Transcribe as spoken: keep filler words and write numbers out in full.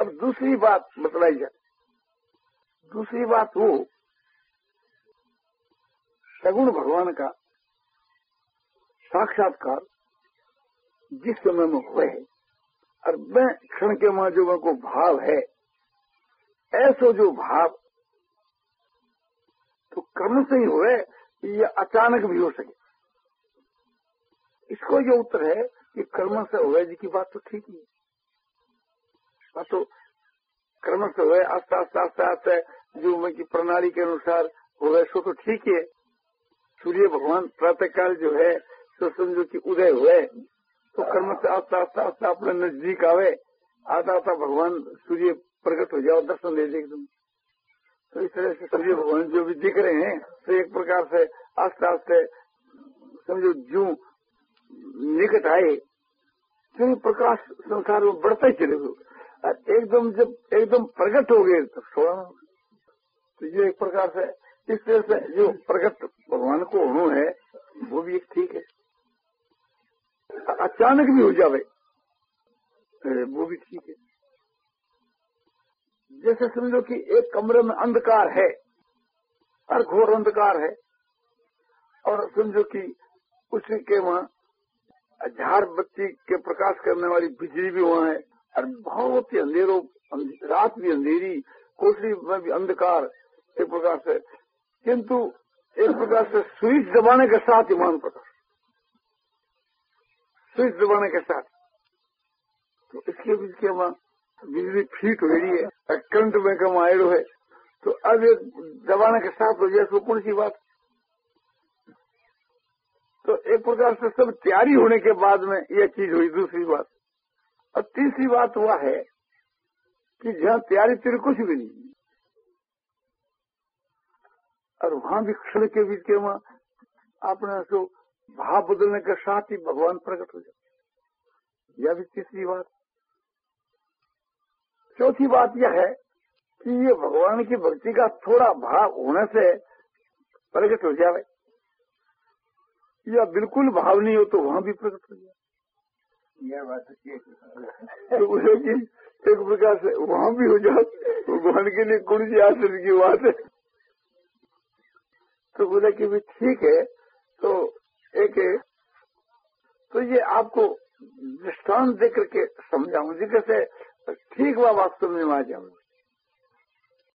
अब दूसरी बात बतलाई जाए। दूसरी बात वो सगुण भगवान का साक्षात्कार जिस समय में हुए है और मैं क्षण के मां जो को भाव है, ऐसो जो भाव तो कर्म से ही हुए या अचानक भी हो सके। इसको जो उत्तर है कि कर्म से हुए जी की बात तो ठीक ही है। तो कर्म से हुए आस्ते आस्ते आस्ते आस्ते जो मैं की प्रणाली के अनुसार हुए सो तो ठीक है। सूर्य भगवान प्रातः काल जो है तो समझो कि उदय हुए तो कर्म से आस्ता आस्ता आस्ता अपने नजदीक आवे, आता आता भगवान सूर्य प्रकट हो जाओ, दर्शन दे दे एकदम। तो इस तरह से सूर्य भगवान जो भी दिख रहे हैं तो एक प्रकार से आस्ते आस्ते समझो जो निकट आए तो प्रकाश संसार में बढ़ता ही चले गए और एकदम जब एकदम प्रकट हो गए तो थोड़ा तो ये एक प्रकार से इस तरह से जो प्रकट भगवान को होना है वो भी एक ठीक है। अचानक भी हो जावे वो भी ठीक है। जैसे समझो कि एक कमरे में अंधकार है और घोर अंधकार है और समझो कि उसी के वहाँ झाड़ बत्ती के प्रकाश करने वाली बिजली भी वहाँ है और बहुत ही अंधेरों, रात भी अंधेरी, कोठरी में भी अंधकार एक प्रकार से, किंतु एक प्रकार से स्विच दबाने के साथ ईमान प्रकाश, स्विच दबाने के साथ तो इसके बीच के वहाँ बिजली फीट हो रही है, करंट में कम आयरो है तो अब एक दबाने के साथ हो जाए तो कौन सी बात। तो एक प्रकार से सब तैयारी होने के बाद में यह चीज हुई। दूसरी बात और तीसरी बात हुआ है कि जहाँ तैयारी तेरे कुछ भी नहीं और वहां भी क्षण के बीच के वहां आपने तो भाव बदलने के साथ ही भगवान प्रकट हो जाते। यह भी तीसरी बात। चौथी बात यह है कि ये भगवान की भक्ति का थोड़ा भाव होने से प्रकट हो जाए या बिल्कुल भाव नहीं हो तो वहां भी प्रकट हो जाए। यह बात तो बोले कि एक प्रकार से वहां भी हो जाए भगवान के लिए कौन सी आश्चर्य की बात है। तो बोले कि भी ठीक है। तो एक तो ये आपको दृष्टांत देकर के समझाऊं जी कैसे ठीक हुआ वास्तव में आ जाऊंगा।